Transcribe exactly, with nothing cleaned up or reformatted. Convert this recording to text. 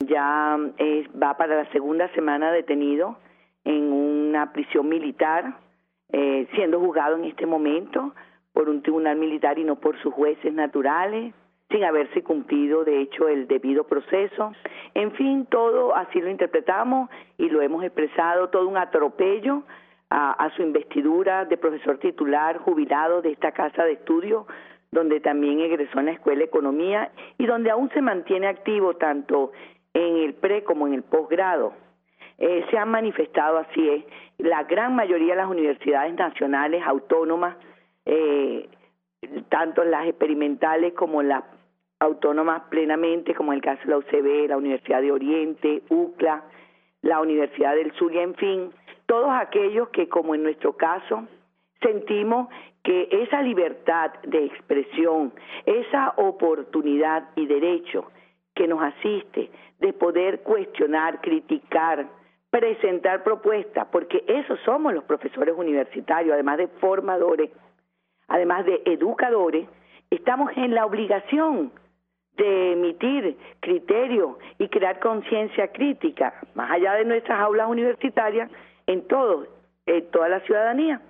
ya eh, va para la segunda semana detenido en una prisión militar, eh, siendo juzgado en este momento por un tribunal militar y no por sus jueces naturales, sin haberse cumplido, de hecho, el debido proceso. En fin, todo así lo interpretamos y lo hemos expresado, todo un atropello a, a su investidura de profesor titular jubilado de esta casa de estudio, donde también egresó en la Escuela de Economía y donde aún se mantiene activo tanto en el pre como en el posgrado. Eh, se han manifestado, así es, la gran mayoría de las universidades nacionales autónomas, eh, tanto las experimentales como las autónomas plenamente, como en el caso de la U C B, la Universidad de Oriente, U C L A, la Universidad del Zulia, en fin, todos aquellos que, como en nuestro caso, sentimos que esa libertad de expresión, esa oportunidad y derecho que nos asiste de poder cuestionar, criticar, presentar propuestas, porque esos somos los profesores universitarios, además de formadores, además de educadores, estamos en la obligación de emitir criterios y crear conciencia crítica, más allá de nuestras aulas universitarias, en todo, en toda la ciudadanía.